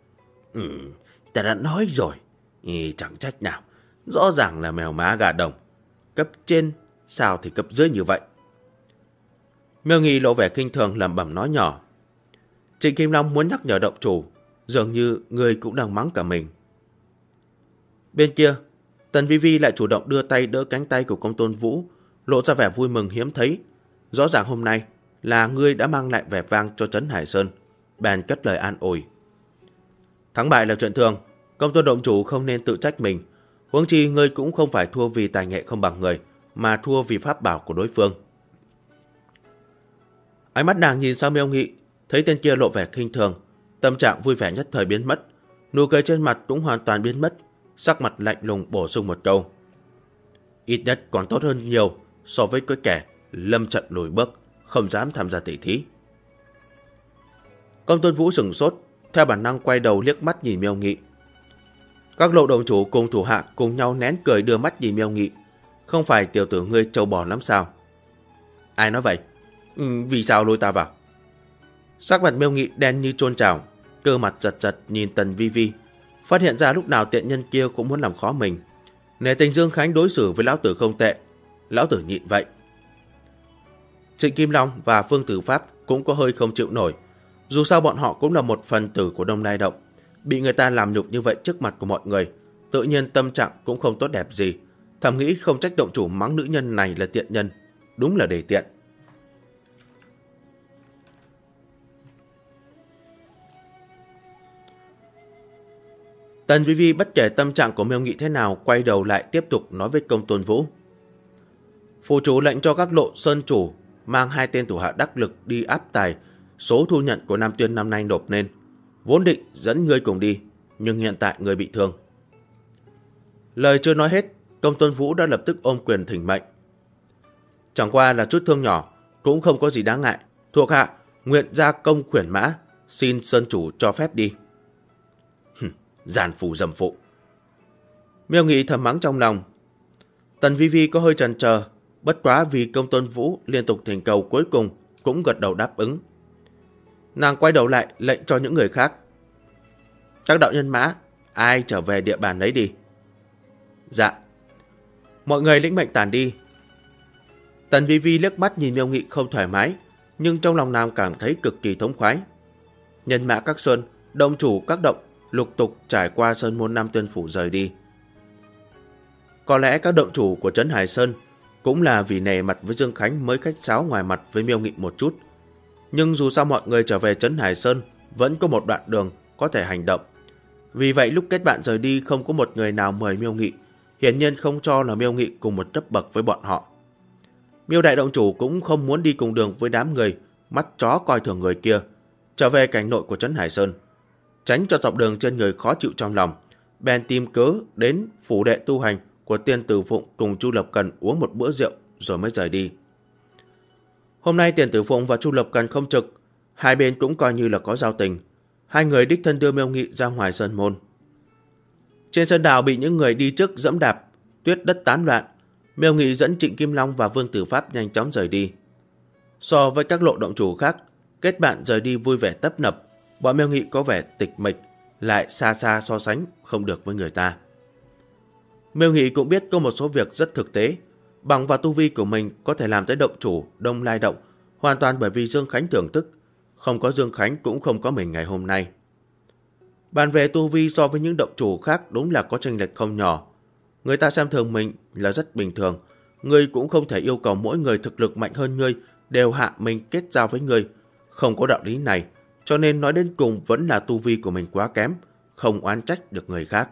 A: Ta đã nói rồi, chẳng trách nào, rõ ràng là mèo má gà đồng. Cấp trên sao thì cấp dưới như vậy? Miêu Nghị lộ vẻ kinh thường lẩm bẩm nói nhỏ. Trịnh Kim Long muốn nhắc nhở động chủ, dường như người cũng đang mắng cả mình. Bên kia, Tần Vi Vi lại chủ động đưa tay đỡ cánh tay của Công Tôn Vũ, lộ ra vẻ vui mừng hiếm thấy. Rõ ràng hôm nay là ngươi đã mang lại vẻ vang cho trấn Hải Sơn. Bèn cất lời an ủi. Thắng bại là chuyện thường, Công Tôn động chủ không nên tự trách mình. Huống chi ngươi cũng không phải thua vì tài nghệ không bằng người, mà thua vì pháp bảo của đối phương. Ánh mắt nàng nhìn sang Miêu Nghị, thấy tên kia lộ vẻ khinh thường, tâm trạng vui vẻ nhất thời biến mất, nụ cười trên mặt cũng hoàn toàn biến mất, sắc mặt lạnh lùng bổ sung một câu. Ít nhất còn tốt hơn nhiều so với cái kẻ lâm trận lùi bước, không dám tham gia tỷ thí. Công Tôn Vũ sửng sốt, theo bản năng quay đầu liếc mắt nhìn Miêu Nghị. Các lộ đồng chủ cùng thủ hạ cùng nhau nén cười đưa mắt nhìn Miêu Nghị. Không phải tiểu tử ngươi trâu bò lắm sao? Ai nói vậy? Vì sao lôi ta vào? Sắc mặt Miêu Nghị đen như chôn chảo, cơ mặt giật giật nhìn Tần Vi Vi. phát hiện ra lúc nào tiện nhân kia cũng muốn làm khó mình. Nể tình Dương Khánh đối xử với lão tử không tệ, lão tử nhịn vậy. Trịnh Kim Long và Vương Tử Pháp cũng có hơi không chịu nổi. Dù sao bọn họ cũng là một phần tử của Đông Lai Động, bị người ta làm nhục như vậy trước mặt của mọi người, tự nhiên tâm trạng cũng không tốt đẹp gì. Thầm nghĩ không trách động chủ mắng nữ nhân này là tiện nhân, đúng là đề tiện. Tần Vi Vi bất kể tâm trạng của Miêu Nghị thế nào, quay đầu lại tiếp tục nói với Công Tôn Vũ. Phủ chủ lệnh cho các lộ sơn chủ mang 2 tên thủ hạ đắc lực đi áp tài số thu nhận của Nam Tuyên năm nay nộp lên. Vốn định dẫn ngươi cùng đi, nhưng hiện tại ngươi bị thương. Lời chưa nói hết, Công Tôn Vũ đã lập tức ôm quyền thỉnh mệnh. Chẳng qua là chút thương nhỏ, cũng không có gì đáng ngại. Thuộc hạ nguyện ra công khuyển mã, xin sơn chủ cho phép đi. Giàn phù dầm phụ. Miêu Nghị thầm mắng trong lòng. Tần Vi Vi có hơi chần chờ, bất quá vì Công Tôn Vũ liên tục thỉnh cầu, cuối cùng cũng gật đầu đáp ứng. Nàng quay đầu lại lệnh cho những người khác. Các đạo nhân mã, ai trở về địa bàn lấy đi. Dạ. Mọi người lĩnh mệnh tản đi. Tần Vi Vi liếc mắt nhìn Miêu Nghị không thoải mái, nhưng trong lòng nàng cảm thấy cực kỳ thống khoái. Nhân mã các sơn, động chủ các động lục tục trải qua sơn môn Nam Tuyên phủ rời đi. Có lẽ các động chủ của trấn Hải Sơn cũng là vì nề mặt với Dương Khánh mới khách sáo ngoài mặt với Miêu Nghị một chút. Nhưng dù sao mọi người trở về trấn Hải Sơn vẫn có một đoạn đường có thể hành động. Vì vậy lúc kết bạn rời đi không có một người nào mời Miêu Nghị, hiển nhiên không cho là Miêu Nghị cùng một cấp bậc với bọn họ. Miêu đại động chủ cũng không muốn đi cùng đường với đám người mắt chó coi thường người kia, trở về cảnh nội của trấn Hải Sơn. Tránh cho dọc đường trên người khó chịu trong lòng, bèn tìm cớ đến phủ đệ tu hành của Tiên Tử Phụng cùng Chu Lập Cần uống một bữa rượu rồi mới rời đi. Hôm nay Tiên Tử Phụng và Chu Lập Cần không trực, hai bên cũng coi như là có giao tình. Hai người đích thân đưa Miêu Nghị ra ngoài sơn môn. Trên sơn đảo bị những người đi trước dẫm đạp, tuyết đất tán loạn. Miêu Nghị dẫn Trịnh Kim Long và Vương Tử Pháp nhanh chóng rời đi. So với các lộ động chủ khác, kết bạn rời đi vui vẻ tấp nập, bọn Miêu Nghị có vẻ tịch mịch, lại xa xa so sánh không được với người ta. Miêu Nghị cũng biết có một số việc rất thực tế, bằng vào tu vi của mình có thể làm tới động chủ Đông Lai Động, hoàn toàn bởi vì Dương Khánh thưởng thức. Không có Dương Khánh cũng không có mình ngày hôm nay. Bàn về tu vi so với những động chủ khác đúng là có chênh lệch không nhỏ. Người ta xem thường mình là rất bình thường. Ngươi cũng không thể yêu cầu mỗi người thực lực mạnh hơn ngươi đều hạ mình kết giao với ngươi. Không có đạo lý này, cho nên nói đến cùng vẫn là tu vi của mình quá kém, không oán trách được người khác.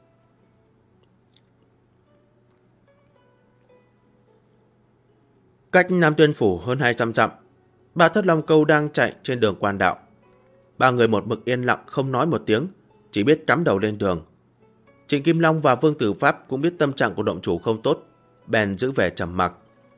A: Cách Nam Tuyên phủ hơn 200 dặm, Ba Thất Long Câu đang chạy trên đường quan đạo. Ba người một mực yên lặng không nói một tiếng, chỉ biết cắm đầu lên đường. Trịnh Kim Long và Vương Tử Pháp cũng biết tâm trạng của động chủ không tốt, bèn giữ vẻ trầm mặc.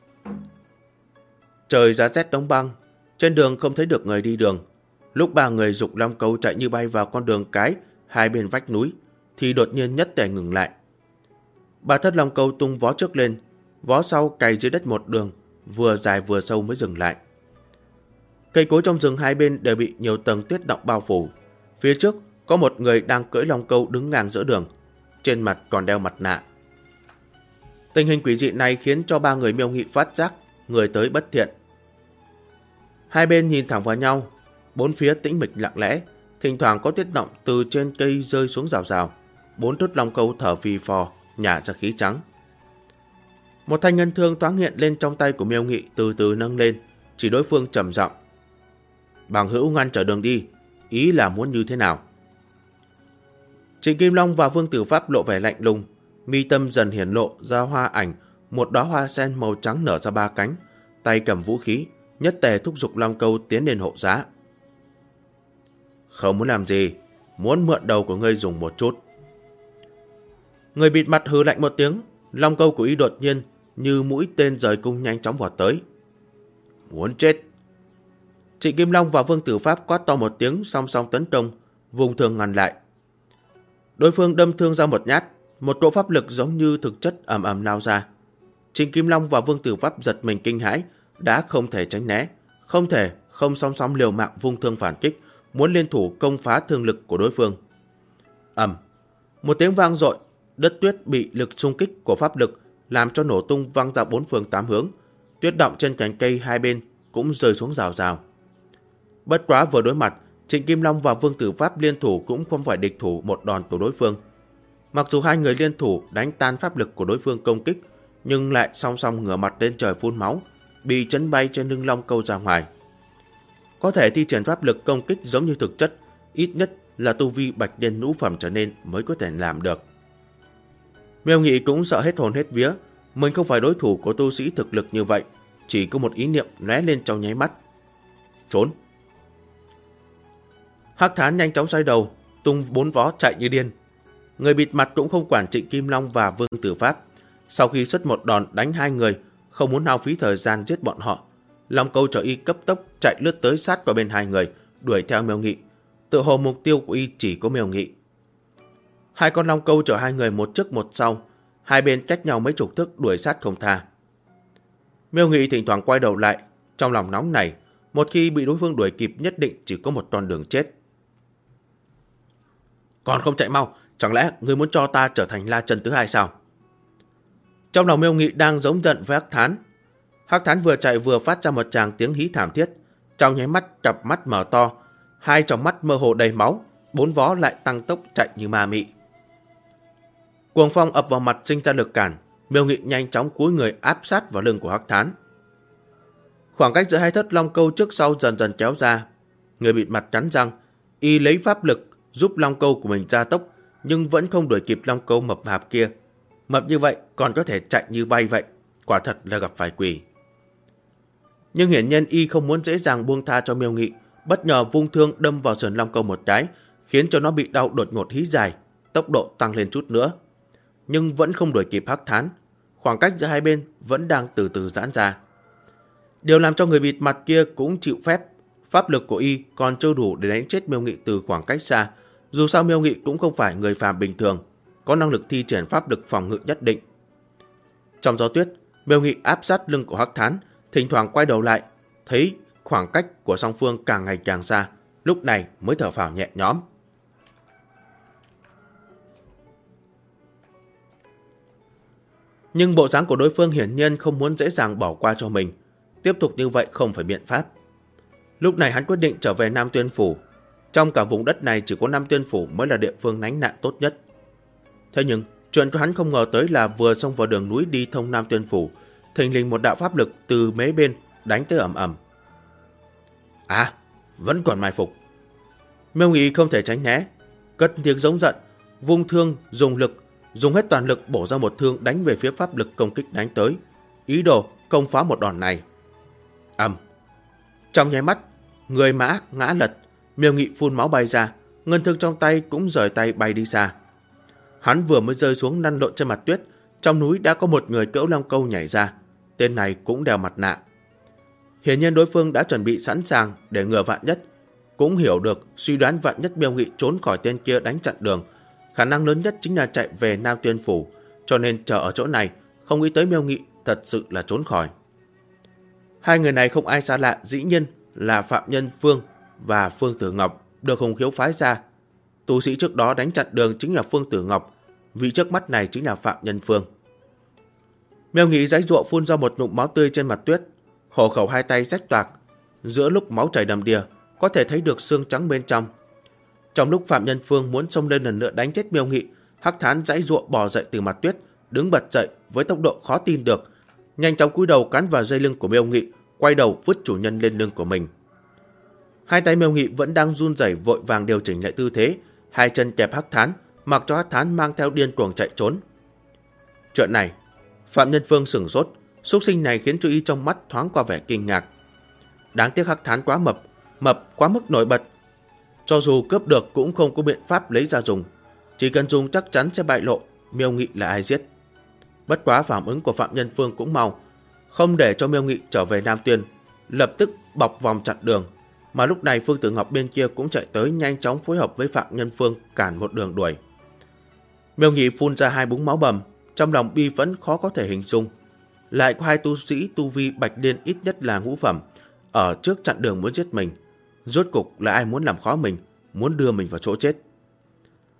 A: Trời giá rét đóng băng, trên đường không thấy được người đi đường. Lúc ba người giục Long Câu chạy như bay vào con đường cái hai bên vách núi, thì đột nhiên nhất tề ngừng lại. Ba Thất Long Câu tung vó trước lên, vó sau cày dưới đất một đường, vừa dài vừa sâu mới dừng lại. Cây cối trong rừng hai bên đều bị nhiều tầng tuyết động bao phủ. Phía trước có một người đang cưỡi Long Câu đứng ngang giữa đường, trên mặt còn đeo mặt nạ. Tình hình quỷ dị này khiến cho ba người Miêu Nghị phát giác người tới bất thiện. Hai bên nhìn thẳng vào nhau, bốn phía tĩnh mịch lặng lẽ, thỉnh thoảng có tuyết động từ trên cây rơi xuống rào rào. Bốn thất Long Câu thở phì phò, nhả ra khí trắng. Một thanh ngân thương thoáng hiện lên trong tay của Miêu Nghị, từ từ nâng lên, chỉ đối phương trầm giọng: "Bằng hữu ngăn trở đường đi, ý là muốn như thế nào?" Trịnh Kim Long và Vương Tử Pháp lộ vẻ lạnh lùng, mi tâm dần hiển lộ ra hoa ảnh, một đóa hoa sen màu trắng nở ra ba cánh, tay cầm vũ khí, nhất tề thúc giục Long Câu tiến lên hộ giá. "Không muốn làm gì, muốn mượn đầu của ngươi dùng một chút." Người bịt mặt hừ lạnh một tiếng, Long Câu của y đột nhiên như mũi tên rời cung nhanh chóng vọt tới. "Muốn chết!" Trịnh Kim Long và Vương Tử Pháp quát to một tiếng, song song tấn công, vùng thương ngăn lại. Đối phương đâm thương ra một nhát, một cỗ pháp lực giống như thực chất ầm ầm lao ra. Trịnh Kim Long và Vương Tử Pháp giật mình kinh hãi, đã không thể tránh né, không thể không song song liều mạng vung thương phản kích, muốn liên thủ công phá thương lực của đối phương. Một tiếng vang dội, đất tuyết bị lực xung kích của pháp lực làm cho nổ tung văng ra bốn phương tám hướng. Tuyết động trên cành cây hai bên cũng rơi xuống rào rào. Bất quá vừa đối mặt, Trịnh Kim Long và Vương Tử Pháp liên thủ cũng không phải địch thủ một đòn của đối phương. Mặc dù hai người liên thủ đánh tan pháp lực của đối phương công kích, nhưng lại song song ngửa mặt lên trời phun máu, bị chấn bay trên lưng long câu ra ngoài. Có thể thi triển pháp lực công kích giống như thực chất, ít nhất là tu vi bạch đen ngũ phẩm trở nên mới có thể làm được. Miêu Nghị cũng sợ hết hồn hết vía, mình không phải đối thủ của tu sĩ thực lực như vậy, chỉ có một ý niệm lóe lên trong nháy mắt. Trốn! Hắc Thán nhanh chóng xoay đầu, tung bốn vó chạy như điên. Người bịt mặt cũng không quản Trịnh Kim Long và Vương Tử Pháp. Sau khi xuất một đòn đánh hai người, không muốn hao phí thời gian giết bọn họ, Long Câu cho y cấp tốc chạy lướt tới sát vào bên hai người, đuổi theo Miêu Nghị. Tự hồ mục tiêu của y chỉ có Miêu Nghị. Hai con long câu chở hai người một trước một sau, hai bên cách nhau mấy chục thước đuổi sát không tha. Miêu Nghị thỉnh thoảng quay đầu lại, trong lòng nóng này, một khi bị đối phương đuổi kịp nhất định chỉ có một con đường chết. Còn không chạy mau, chẳng lẽ ngươi muốn cho ta trở thành La Chân thứ hai sao? Trong lòng Miêu Nghị đang giống giận với Hắc Thán. Hắc Thán vừa chạy vừa phát ra một tràng tiếng hí thảm thiết, trong nháy mắt cặp mắt mở to, hai tròng mắt mơ hồ đầy máu, bốn vó lại tăng tốc chạy như ma mị. Cuồng phong ập vào mặt sinh ra lực cản, Miêu Nghị nhanh chóng cúi người áp sát vào lưng của Hắc Thán. Khoảng cách giữa hai thất long câu trước sau dần dần kéo ra, người bịt mặt cắn răng, y lấy pháp lực giúp long câu của mình gia tốc, nhưng vẫn không đuổi kịp long câu mập mạp kia. Mập như vậy còn có thể chạy như bay vậy, quả thật là gặp phải quỷ. Nhưng hiển nhiên y không muốn dễ dàng buông tha cho Miêu Nghị, bất ngờ vung thương đâm vào sườn long câu một cái, khiến cho nó bị đau đột ngột hí dài, tốc độ tăng lên chút nữa. Nhưng vẫn không đuổi kịp Hắc Thán, khoảng cách giữa hai bên vẫn đang từ từ giãn ra. Điều làm cho người bịt mặt kia cũng chịu phép, pháp lực của y còn chưa đủ để đánh chết Miêu Nghị từ khoảng cách xa. Dù sao Miêu Nghị cũng không phải người phàm bình thường, có năng lực thi triển pháp lực phòng ngự nhất định. Trong gió tuyết, Miêu Nghị áp sát lưng của Hắc Thán, thỉnh thoảng quay đầu lại, thấy khoảng cách của song phương càng ngày càng xa, lúc này mới thở phào nhẹ nhõm. Nhưng bộ dáng của đối phương hiển nhiên không muốn dễ dàng bỏ qua cho mình, tiếp tục như vậy không phải biện pháp. Lúc này hắn quyết định trở về Nam Tuyên Phủ. Trong cả vùng đất này chỉ có Nam Tuyên Phủ mới là địa phương lánh nạn tốt nhất. Thế nhưng chuyện của hắn không ngờ tới là vừa xông vào đường núi đi thông Nam Tuyên Phủ, thình lình một đạo pháp lực từ mấy bên đánh tới ầm ầm. À, vẫn còn mai phục. Miêu Nghị không thể tránh né, cất tiếng giống giận, vung thương dùng hết toàn lực bổ ra một thương đánh về phía pháp lực công kích đánh tới, ý đồ công phá một đòn này. Trong nháy mắt, người mã ngã lật, Miêu Nghị phun máu bay ra, ngân thương trong tay cũng rời tay bay đi xa. Hắn vừa mới rơi xuống lăn lộn trên mặt tuyết, trong núi đã có một người cưỡi long câu nhảy ra, tên này cũng đeo mặt nạ. Hiển nhiên đối phương đã chuẩn bị sẵn sàng để ngừa vạn nhất, cũng hiểu được suy đoán vạn nhất Miêu Nghị trốn khỏi tên kia đánh chặn đường, khả năng lớn nhất chính là chạy về Nam Tuyên Phủ, cho nên chờ ở chỗ này, không nghĩ tới Miêu Nghị thật sự là trốn khỏi. Hai người này không ai xa lạ, dĩ nhiên là Phạm Nhân Phương và Phương Tử Ngọc, được Hùng Khiếu phái ra. Tu sĩ trước đó đánh chặn đường chính là Phương Tử Ngọc, vị trước mắt này chính là Phạm Nhân Phương. Miêu Nghị giãy giụa phun ra một ngụm máu tươi trên mặt tuyết, hổ khẩu hai tay rách toạc, giữa lúc máu chảy đầm đìa, có thể thấy được xương trắng bên trong. Trong lúc Phạm Nhân Phương muốn xông lên lần nữa đánh chết Miêu Nghị, Hắc Thán giãy giụa bò dậy từ mặt tuyết, đứng bật dậy với tốc độ khó tin được, nhanh chóng cúi đầu cắn vào dây lưng của Miêu Nghị, quay đầu vứt chủ nhân lên lưng của mình. Hai tay Miêu Nghị vẫn đang run rẩy vội vàng điều chỉnh lại tư thế, hai chân kẹp Hắc Thán, mặc cho Hắc Thán mang theo điên cuồng chạy trốn. Chuyện này, Phạm Nhân Phương sửng sốt, xúc sinh này khiến cho y trong mắt thoáng qua vẻ kinh ngạc. Đáng tiếc Hắc Thán quá mập quá mức nổi bật, cho dù cướp được cũng không có biện pháp lấy ra dùng, chỉ cần dùng chắc chắn sẽ bại lộ Miêu Nghị là ai giết. Bất quá phản ứng của Phạm Nhân Phương cũng mau, không để cho Miêu Nghị trở về Nam Tuyên, lập tức bọc vòng chặn đường. Mà lúc này Phương Tử Ngọc bên kia cũng chạy tới, nhanh chóng phối hợp với Phạm Nhân Phương cản một đường đuổi. Miêu Nghị phun ra hai búng máu bầm, trong lòng bi phẫn khó có thể hình dung. Lại có hai tu sĩ tu vi bạch liên ít nhất là ngũ phẩm, ở trước chặn đường muốn giết mình. Rốt cục là ai muốn làm khó mình, muốn đưa mình vào chỗ chết.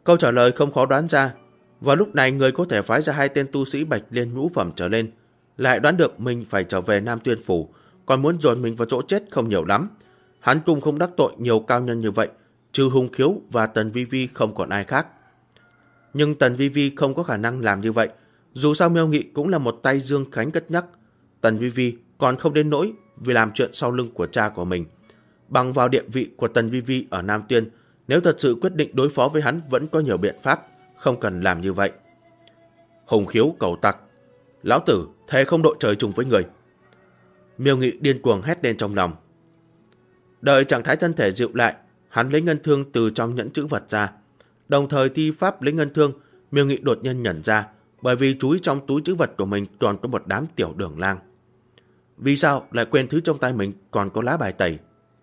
A: Câu trả lời không khó đoán ra. Vào lúc này người có thể phái ra 2 tên tu sĩ Bạch Liên ngũ phẩm trở lên lại đoán được mình phải trở về Nam Tuyên Phủ, còn muốn dồn mình vào chỗ chết không nhiều lắm. Hắn cũng không đắc tội nhiều cao nhân như vậy, trừ Hùng Khiếu và Tần Vi Vi không còn ai khác. Nhưng Tần Vi Vi không có khả năng làm như vậy. Dù sao Miêu Nghị cũng là một tay Dương Khánh cất nhắc. Tần Vi Vi còn không đến nỗi vì làm chuyện sau lưng của cha của mình. Bằng vào địa vị của Tần Vi Vi ở Nam Tuyên, nếu thật sự quyết định đối phó với hắn vẫn có nhiều biện pháp, không cần làm như vậy. Hùng Khiếu cầu tặc, lão tử thề không đội trời chung với người. Miêu Nghị điên cuồng hét lên trong lòng. Đợi trạng thái thân thể dịu lại, hắn lấy ngân thương từ trong nhẫn trữ vật ra. Đồng thời thi pháp lấy ngân thương, Miêu Nghị đột nhiên nhận ra, bởi vì chúi trong túi trữ vật của mình còn có một đám tiểu đường lang. Vì sao lại quên thứ trong tay mình còn có lá bài tẩy?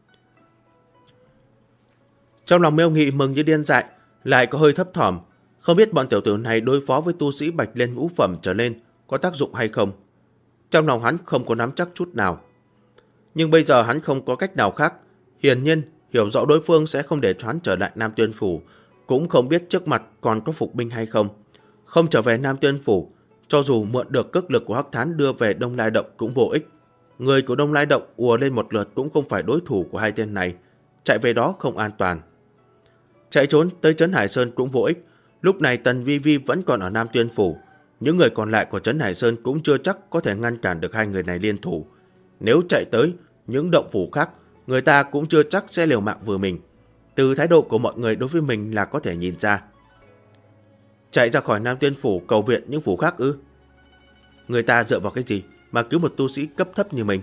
A: Trong lòng Miêu Nghị mừng như điên dại, lại có hơi thấp thỏm, không biết bọn tiểu tử này đối phó với tu sĩ Bạch Liên ngũ phẩm trở lên có tác dụng hay không. Trong lòng hắn không có nắm chắc chút nào. Nhưng bây giờ hắn không có cách nào khác. Hiển nhiên hiểu rõ đối phương sẽ không để choán trở lại Nam Tuyên Phủ, cũng không biết trước mặt còn có phục binh hay không. Không trở về Nam Tuyên Phủ, cho dù mượn được cước lực của Hắc Thán đưa về Đông Lai Động cũng vô ích. Người của Đông Lai Động ùa lên một lượt cũng không phải đối thủ của 2 tên này. Chạy về đó không an toàn. Chạy trốn tới Trấn Hải Sơn cũng vô ích. Lúc này Tần Vi Vi vẫn còn ở Nam Tuyên Phủ. Những người còn lại của Trấn Hải Sơn cũng chưa chắc có thể ngăn cản được 2 người này liên thủ. Nếu chạy tới những động phủ khác, người ta cũng chưa chắc sẽ liều mạng vừa mình. Từ thái độ của mọi người đối với mình là có thể nhìn ra. Chạy ra khỏi Nam Tuyên Phủ cầu viện những phủ khác ư? Người ta dựa vào cái gì mà cứu một tu sĩ cấp thấp như mình?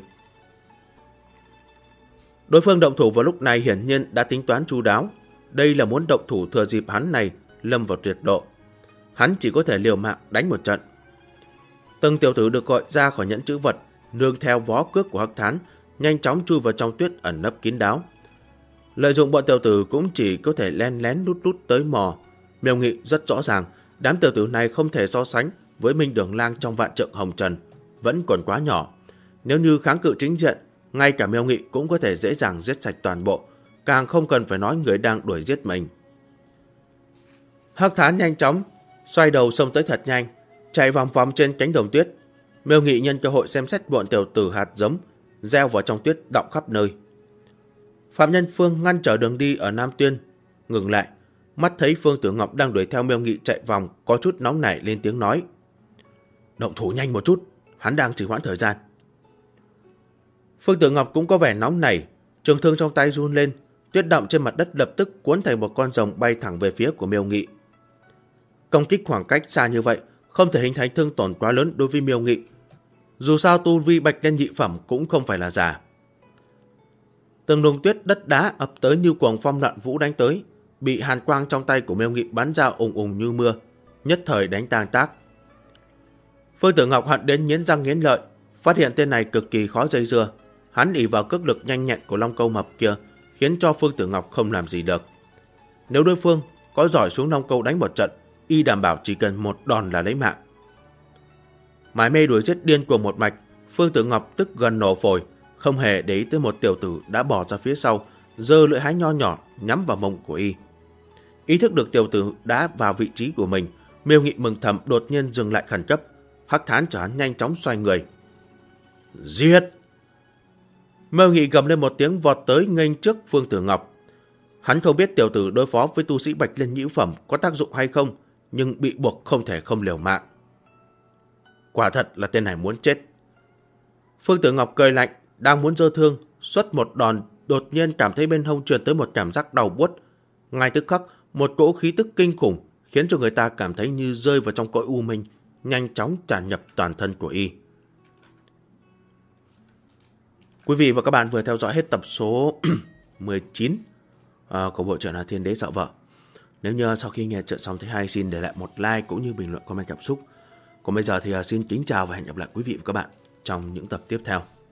A: Đối phương động thủ vào lúc này hiển nhiên đã tính toán chu đáo. Đây là muốn động thủ thừa dịp hắn này lâm vào tuyệt độ. Hắn chỉ có thể liều mạng đánh một trận. Từng tiểu tử được gọi ra khỏi nhẫn trữ vật, nương theo vó cước của Hắc Thán, nhanh chóng chui vào trong tuyết ẩn nấp kín đáo. Lợi dụng bọn tiểu tử cũng chỉ có thể len lén lút lút tới mò. Miêu Nghị rất rõ ràng, đám tiểu tử này không thể so sánh với Minh Đường Lang trong Vạn Trượng Hồng Trần, vẫn còn quá nhỏ. Nếu như kháng cự chính diện, ngay cả Miêu Nghị cũng có thể dễ dàng giết sạch toàn bộ, càng không cần phải nói người đang đuổi giết mình. Hắc Thán nhanh chóng xoay đầu xông tới thật nhanh, chạy vòng vòng trên cánh đồng tuyết. Miêu Nghị nhân cơ hội xem xét bọn tiểu tử hạt giống gieo vào trong tuyết đọng khắp nơi. Phạm Nhân Phương ngăn trở đường đi ở Nam Tuyên, ngừng lại, mắt thấy Phương Tử Ngọc đang đuổi theo Miêu Nghị chạy vòng, có chút nóng nảy lên tiếng nói: động thủ nhanh một chút, hắn đang trì hoãn thời gian. Phương Tử Ngọc cũng có vẻ nóng nảy, trường thương trong tay run lên, tuyết đọng trên mặt đất lập tức cuốn thành một con rồng bay thẳng về phía của Miêu Nghị. Công kích khoảng cách xa như vậy không thể hình thành thương tổn quá lớn đối với Miêu Nghị. Dù sao tu vi Bạch Liên nhị phẩm cũng không phải là giả. Từng luồng tuyết đất đá ập tới như cuồng phong loạn vũ đánh tới, bị hàn quang trong tay của Miêu Nghị bắn ra ùng ùng như mưa, nhất thời đánh tan tác. Phương Tử Ngọc hận đến nghiến răng nghiến lợi, phát hiện tên này cực kỳ khó dây dưa. Hắn ỷ vào cước lực nhanh nhẹn của Long Câu mập kia, khiến cho Phương Tử Ngọc không làm gì được. Nếu đối phương có giỏi xuống Long Câu đánh một trận, y đảm bảo chỉ cần một đòn là lấy mạng. Mải mê đuổi giết điên cuồng một mạch, Phương Tử Ngọc tức gần nổ phổi, không hề để ý tới một tiểu tử đã bỏ ra phía sau, giơ lưỡi hái nho nhỏ nhắm vào mông của y. Ý thức được tiểu tử đã vào vị trí của mình, Miêu Nghị mừng thầm đột nhiên dừng lại khẩn cấp. Hắc Thán trở hắn nhanh chóng xoay người. Giết! Miêu Nghị gầm lên một tiếng vọt tới nghênh trước Phương Tử Ngọc. Hắn không biết tiểu tử đối phó với tu sĩ Bạch Liên nhị phẩm có tác dụng hay không, nhưng bị buộc không thể không liều mạng. Quả thật là tên này muốn chết. Phương Tử Ngọc cười lạnh, đang muốn giơ thương, xuất một đòn, đột nhiên cảm thấy bên hông truyền tới một cảm giác đau buốt. Ngay tức khắc, một cỗ khí tức kinh khủng khiến cho người ta cảm thấy như rơi vào trong cõi u minh, nhanh chóng tràn nhập toàn thân của y. Quý vị và các bạn vừa theo dõi hết tập số 19 của bộ truyện Thiên Đế Dạo Vợ. Nếu như sau khi nghe chuyện xong thấy hay, xin để lại một like cũng như bình luận comment cảm xúc. Còn bây giờ thì xin kính chào và hẹn gặp lại quý vị và các bạn trong những tập tiếp theo.